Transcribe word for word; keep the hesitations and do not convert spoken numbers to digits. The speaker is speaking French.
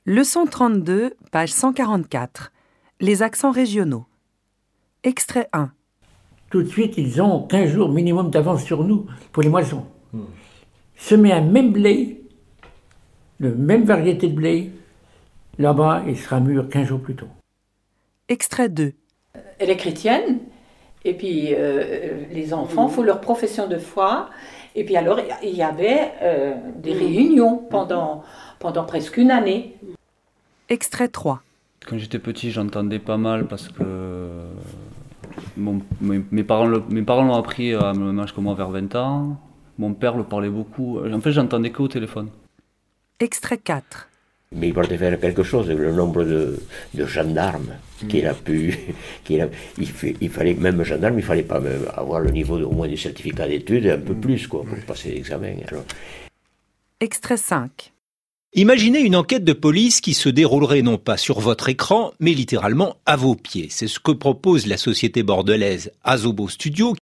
Leçon trente-deux, page cent quarante-quatre. Les accents régionaux. Extrait un. Tout de suite, ils ont quinze jours minimum d'avance sur nous pour les moissons. Mmh. Semer un même blé, la même variété de blé, là-bas, il sera mûr quinze jours plus tôt. Extrait deux. Elle est chrétienne, et puis euh, les enfants font leur profession de foi, et puis alors il y avait euh, des réunions pendant, pendant presque une année. Extrait trois. Quand j'étais petit, j'entendais pas mal parce que mon, mes, mes parents, le, mes parents l'ont appris à le même âge que moi, vers vingt ans. Mon père le parlait beaucoup. En fait, j'entendais que au téléphone. Extrait quatre. Mais il portait faire quelque chose, le nombre de, de gendarmes mmh. qu'il a pu... Qu'il a, il, fait, il fallait, même gendarme, il fallait pas même avoir le niveau de, au moins du certificat d'études, un peu plus, quoi, pour passer l'examen. Alors. Extrait cinq. Imaginez une enquête de police qui se déroulerait non pas sur votre écran, mais littéralement à vos pieds. C'est ce que propose la société bordelaise Asobo Studio,